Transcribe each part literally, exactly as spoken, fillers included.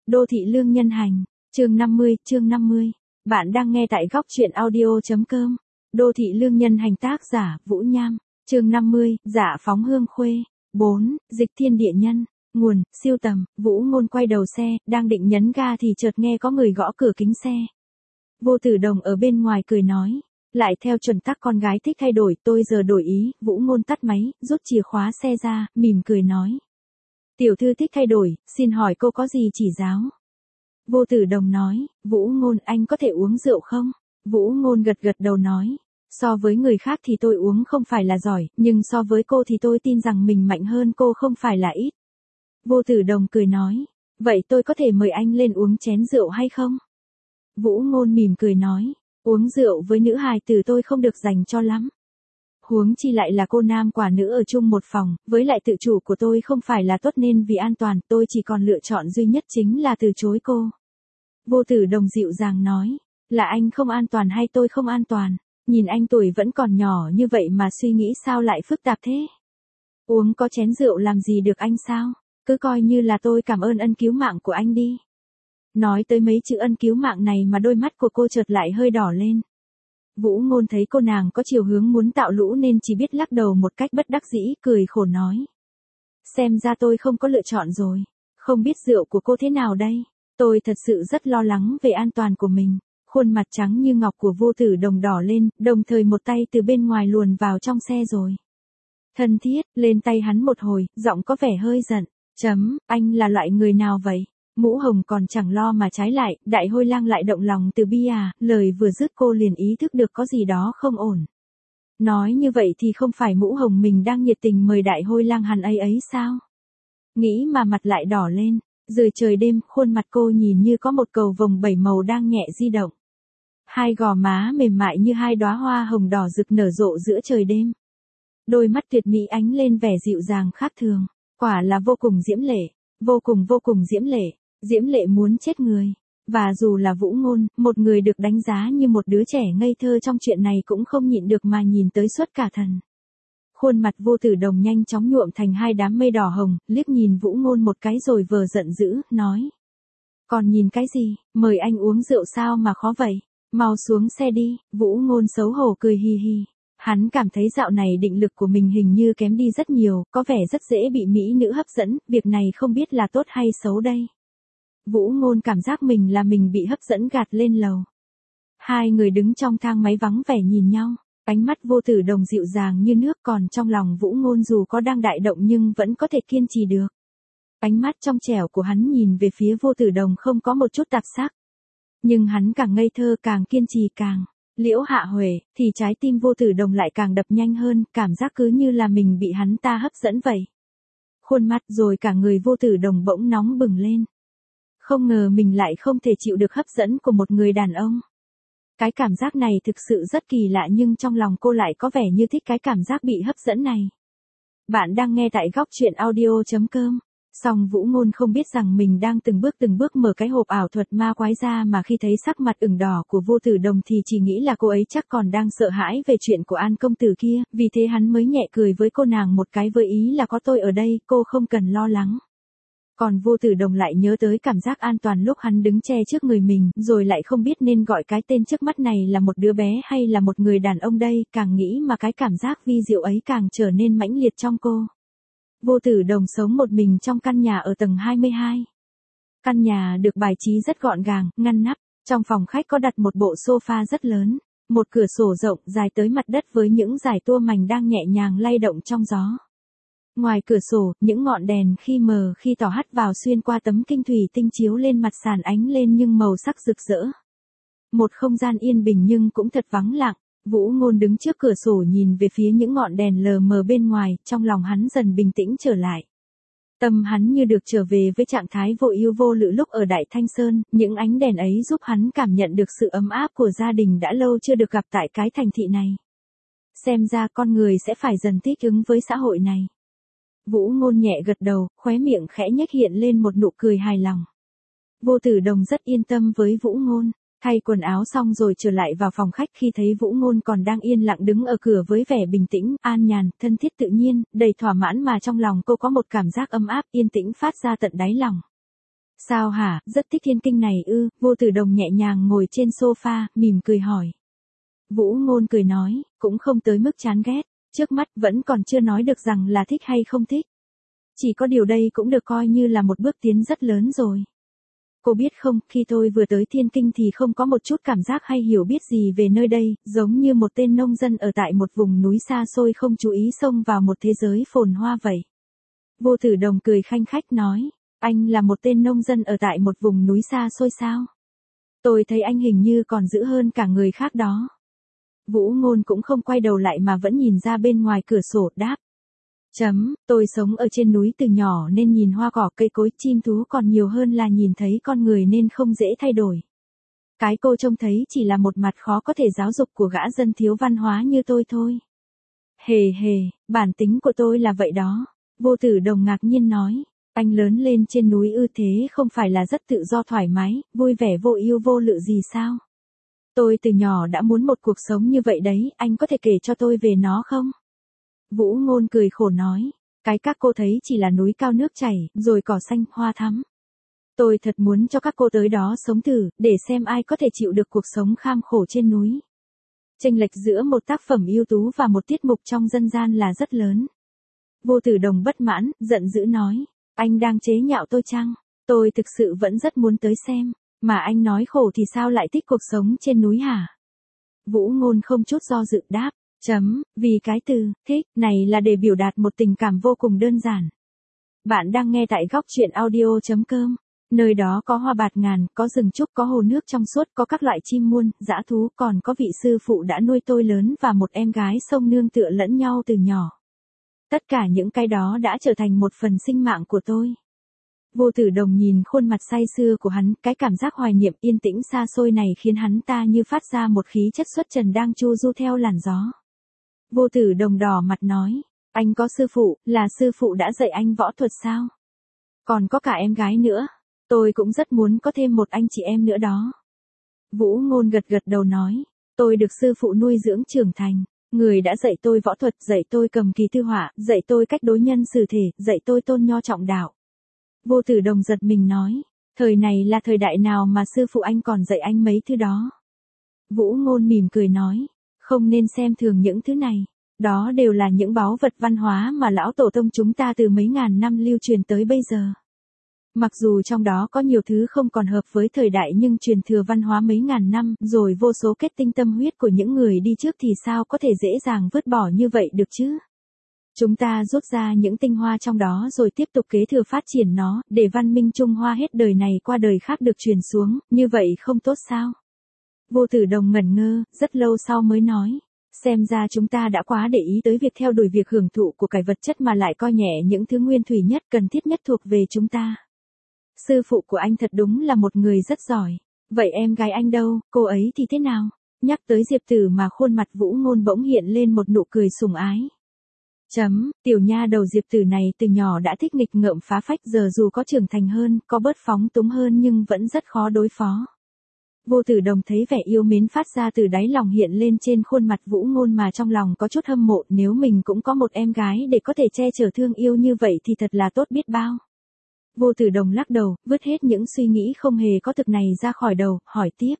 Đô thị lương nhân hành, chương năm mươi, chương năm mươi. Bạn đang nghe tại góc truyện audio.com. Đô thị lương nhân hành tác giả, Vũ Nham, chương năm mươi, Dạ phóng hương khuê. bốn. Dịch thiên địa nhân. Nguồn, siêu tầm, Vũ Ngôn quay đầu xe, đang định nhấn ga thì chợt nghe có người gõ cửa kính xe. Vô Tử Đồng ở bên ngoài cười nói, lại theo chuẩn tắc con gái thích thay đổi, tôi giờ đổi ý. Vũ Ngôn tắt máy, rút chìa khóa xe ra, mỉm cười nói. Tiểu thư thích thay đổi, xin hỏi cô có gì chỉ giáo? Vô Tử Đồng nói, Vũ Ngôn anh có thể uống rượu không? Vũ Ngôn gật gật đầu nói, so với người khác thì tôi uống không phải là giỏi, nhưng so với cô thì tôi tin rằng mình mạnh hơn cô không phải là ít. Vô Tử Đồng cười nói, vậy tôi có thể mời anh lên uống chén rượu hay không? Vũ Ngôn mỉm cười nói, uống rượu với nữ hài tử tôi không được dành cho lắm. Huống chi lại là cô nam quả nữ ở chung một phòng, với lại tự chủ của tôi không phải là tốt nên vì an toàn tôi chỉ còn lựa chọn duy nhất chính là từ chối cô. Vô Tử Đồng dịu dàng nói, là anh không an toàn hay tôi không an toàn, nhìn anh tuổi vẫn còn nhỏ như vậy mà suy nghĩ sao lại phức tạp thế. Uống có chén rượu làm gì được anh sao, cứ coi như là tôi cảm ơn ân cứu mạng của anh đi. Nói tới mấy chữ ân cứu mạng này mà đôi mắt của cô chợt lại hơi đỏ lên. Vũ Ngôn thấy cô nàng có chiều hướng muốn tạo lũ nên chỉ biết lắc đầu một cách bất đắc dĩ, cười khổ nói. Xem ra tôi không có lựa chọn rồi, không biết rượu của cô thế nào đây, tôi thật sự rất lo lắng về an toàn của mình. Khuôn mặt trắng như ngọc của Vô Tử Đồng đỏ lên, đồng thời một tay từ bên ngoài luồn vào trong xe rồi. Thân thiết, lên tay hắn một hồi, giọng có vẻ hơi giận, chấm, anh là loại người nào vậy? Mũ hồng còn chẳng lo mà trái lại, Đại Hôi Lang lại động lòng từ bi à, lời vừa dứt cô liền ý thức được có gì đó không ổn. Nói như vậy thì không phải Mũ Hồng mình đang nhiệt tình mời Đại Hôi Lang hắn ấy ấy sao? Nghĩ mà mặt lại đỏ lên, dưới trời đêm, khuôn mặt cô nhìn như có một cầu vồng bảy màu đang nhẹ di động. Hai gò má mềm mại như hai đóa hoa hồng đỏ rực nở rộ giữa trời đêm. Đôi mắt tuyệt mỹ ánh lên vẻ dịu dàng khác thường, quả là vô cùng diễm lệ, vô cùng vô cùng diễm lệ. Diễm lệ muốn chết người, và dù là Vũ Ngôn, một người được đánh giá như một đứa trẻ ngây thơ trong chuyện này cũng không nhịn được mà nhìn tới suốt cả thần. Khuôn mặt Vô Tử Đồng nhanh chóng nhuộm thành hai đám mây đỏ hồng, liếc nhìn Vũ Ngôn một cái rồi vờ giận dữ, nói. Còn nhìn cái gì, mời anh uống rượu sao mà khó vậy, mau xuống xe đi. Vũ Ngôn xấu hổ cười hi hi. Hắn cảm thấy dạo này định lực của mình hình như kém đi rất nhiều, có vẻ rất dễ bị mỹ nữ hấp dẫn, việc này không biết là tốt hay xấu đây. Vũ Ngôn cảm giác mình là mình bị hấp dẫn gạt lên lầu. Hai người đứng trong thang máy vắng vẻ nhìn nhau, ánh mắt Vô Tử Đồng dịu dàng như nước, còn trong lòng Vũ Ngôn dù có đang đại động nhưng vẫn có thể kiên trì được. Ánh mắt trong trẻo của hắn nhìn về phía Vô Tử Đồng không có một chút tạp sắc. Nhưng hắn càng ngây thơ càng kiên trì càng liễu hạ huệ, thì trái tim Vô Tử Đồng lại càng đập nhanh hơn, cảm giác cứ như là mình bị hắn ta hấp dẫn vậy. Khuôn mặt rồi cả người Vô Tử Đồng bỗng nóng bừng lên. Không ngờ mình lại không thể chịu được hấp dẫn của một người đàn ông. Cái cảm giác này thực sự rất kỳ lạ nhưng trong lòng cô lại có vẻ như thích cái cảm giác bị hấp dẫn này. Bạn đang nghe tại góc truyện audio.com. Song Vũ Ngôn không biết rằng mình đang từng bước từng bước mở cái hộp ảo thuật ma quái ra, mà khi thấy sắc mặt ửng đỏ của Vô Tử Đồng thì chỉ nghĩ là cô ấy chắc còn đang sợ hãi về chuyện của An công tử kia, vì thế hắn mới nhẹ cười với cô nàng một cái với ý là có tôi ở đây, cô không cần lo lắng. Còn Vô Tử Đồng lại nhớ tới cảm giác an toàn lúc hắn đứng che trước người mình, rồi lại không biết nên gọi cái tên trước mắt này là một đứa bé hay là một người đàn ông đây, càng nghĩ mà cái cảm giác vi diệu ấy càng trở nên mãnh liệt trong cô. Vô Tử Đồng sống một mình trong căn nhà ở tầng hai mươi hai. Căn nhà được bài trí rất gọn gàng, ngăn nắp, trong phòng khách có đặt một bộ sofa rất lớn, một cửa sổ rộng dài tới mặt đất với những dải tua mảnh đang nhẹ nhàng lay động trong gió. Ngoài cửa sổ, những ngọn đèn khi mờ khi tỏ hắt vào xuyên qua tấm kinh thủy tinh chiếu lên mặt sàn ánh lên nhưng màu sắc rực rỡ. Một không gian yên bình nhưng cũng thật vắng lặng. Vũ Ngôn đứng trước cửa sổ nhìn về phía những ngọn đèn lờ mờ bên ngoài, trong lòng hắn dần bình tĩnh trở lại. Tâm hắn như được trở về với trạng thái vô ưu vô lự lúc ở Đại Thanh Sơn, những ánh đèn ấy giúp hắn cảm nhận được sự ấm áp của gia đình đã lâu chưa được gặp tại cái thành thị này. Xem ra con người sẽ phải dần thích ứng với xã hội này. Vũ Ngôn nhẹ gật đầu, khóe miệng khẽ nhếch hiện lên một nụ cười hài lòng. Vô Tử Đồng rất yên tâm với Vũ Ngôn, thay quần áo xong rồi trở lại vào phòng khách khi thấy Vũ Ngôn còn đang yên lặng đứng ở cửa với vẻ bình tĩnh, an nhàn, thân thiết tự nhiên, đầy thỏa mãn mà trong lòng cô có một cảm giác ấm áp, yên tĩnh phát ra tận đáy lòng. Sao hả, rất thích thiên kinh này ư, Vô Tử Đồng nhẹ nhàng ngồi trên sofa, mỉm cười hỏi. Vũ Ngôn cười nói, cũng không tới mức chán ghét, trước mắt vẫn còn chưa nói được rằng là thích hay không thích. Chỉ có điều đây cũng được coi như là một bước tiến rất lớn rồi. Cô biết không, khi tôi vừa tới thiên kinh thì không có một chút cảm giác hay hiểu biết gì về nơi đây, giống như một tên nông dân ở tại một vùng núi xa xôi không chú ý xông vào một thế giới phồn hoa vậy. Vô Tử Đồng cười khanh khách nói, anh là một tên nông dân ở tại một vùng núi xa xôi sao? Tôi thấy anh hình như còn dữ hơn cả người khác đó. Vũ Ngôn cũng không quay đầu lại mà vẫn nhìn ra bên ngoài cửa sổ đáp. Chấm, tôi sống ở trên núi từ nhỏ nên nhìn hoa cỏ cây cối chim thú còn nhiều hơn là nhìn thấy con người nên không dễ thay đổi. Cái cô trông thấy chỉ là một mặt khó có thể giáo dục của gã dân thiếu văn hóa như tôi thôi. Hề hề, bản tính của tôi là vậy đó. Vô Tử Đồng ngạc nhiên nói, anh lớn lên trên núi ư, thế không phải là rất tự do thoải mái, vui vẻ vô ưu vô lự gì sao? Tôi từ nhỏ đã muốn một cuộc sống như vậy đấy, anh có thể kể cho tôi về nó không? Vũ Ngôn cười khổ nói, cái các cô thấy chỉ là núi cao nước chảy, rồi cỏ xanh, hoa thắm. Tôi thật muốn cho các cô tới đó sống thử, để xem ai có thể chịu được cuộc sống kham khổ trên núi. Chênh lệch giữa một tác phẩm ưu tú và một tiết mục trong dân gian là rất lớn. Vô Tử Đồng bất mãn, giận dữ nói, anh đang chế nhạo tôi chăng? Tôi thực sự vẫn rất muốn tới xem, mà anh nói khổ thì sao lại thích cuộc sống trên núi hả? Vũ Ngôn không chút do dự đáp, chấm, vì cái từ, thích, này là để biểu đạt một tình cảm vô cùng đơn giản. Bạn đang nghe tại góc truyện audio.com, nơi đó có hoa bạt ngàn, có rừng trúc, có hồ nước trong suốt, có các loại chim muôn, dã thú, còn có vị sư phụ đã nuôi tôi lớn và một em gái sông nương tựa lẫn nhau từ nhỏ. Tất cả những cái đó đã trở thành một phần sinh mạng của tôi. Vô Tử Đồng nhìn khuôn mặt say sưa của hắn, cái cảm giác hoài niệm yên tĩnh xa xôi này khiến hắn ta như phát ra một khí chất xuất trần đang chu du theo làn gió. Vô Tử Đồng đỏ mặt nói, anh có sư phụ, là sư phụ đã dạy anh võ thuật sao? Còn có cả em gái nữa, tôi cũng rất muốn có thêm một anh chị em nữa đó. Vũ Ngôn gật gật đầu nói, tôi được sư phụ nuôi dưỡng trưởng thành. Người đã dạy tôi võ thuật, dạy tôi cầm kỳ thư họa, dạy tôi cách đối nhân xử thể, dạy tôi tôn nho trọng đạo. Vô Tử Đồng giật mình nói, thời này là thời đại nào mà sư phụ anh còn dạy anh mấy thứ đó? Vũ Ngôn mỉm cười nói, không nên xem thường những thứ này. Đó đều là những báu vật văn hóa mà lão tổ tông chúng ta từ mấy ngàn năm lưu truyền tới bây giờ. Mặc dù trong đó có nhiều thứ không còn hợp với thời đại nhưng truyền thừa văn hóa mấy ngàn năm rồi vô số kết tinh tâm huyết của những người đi trước thì sao có thể dễ dàng vứt bỏ như vậy được chứ? Chúng ta rút ra những tinh hoa trong đó rồi tiếp tục kế thừa phát triển nó, để văn minh Trung Hoa hết đời này qua đời khác được truyền xuống, như vậy không tốt sao? Vô Tử Đồng ngẩn ngơ, rất lâu sau mới nói, xem ra chúng ta đã quá để ý tới việc theo đuổi việc hưởng thụ của cải vật chất mà lại coi nhẹ những thứ nguyên thủy nhất cần thiết nhất thuộc về chúng ta. Sư phụ của anh thật đúng là một người rất giỏi. Vậy em gái anh đâu, cô ấy thì thế nào? Nhắc tới Diệp Tử mà khuôn mặt Vũ Ngôn bỗng hiện lên một nụ cười sủng ái. Chấm, tiểu nha đầu Diệp Tử này từ nhỏ đã thích nghịch ngợm phá phách, giờ dù có trưởng thành hơn, có bớt phóng túng hơn nhưng vẫn rất khó đối phó. Vô Tử Đồng thấy vẻ yêu mến phát ra từ đáy lòng hiện lên trên khuôn mặt Vũ Ngôn mà trong lòng có chút hâm mộ, nếu mình cũng có một em gái để có thể che chở thương yêu như vậy thì thật là tốt biết bao. Vô Tử Đồng lắc đầu, vứt hết những suy nghĩ không hề có thực này ra khỏi đầu, hỏi tiếp.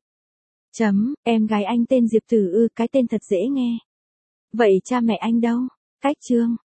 Chấm, em gái anh tên Diệp Tử ư, cái tên thật dễ nghe. Vậy cha mẹ anh đâu? Cách chương.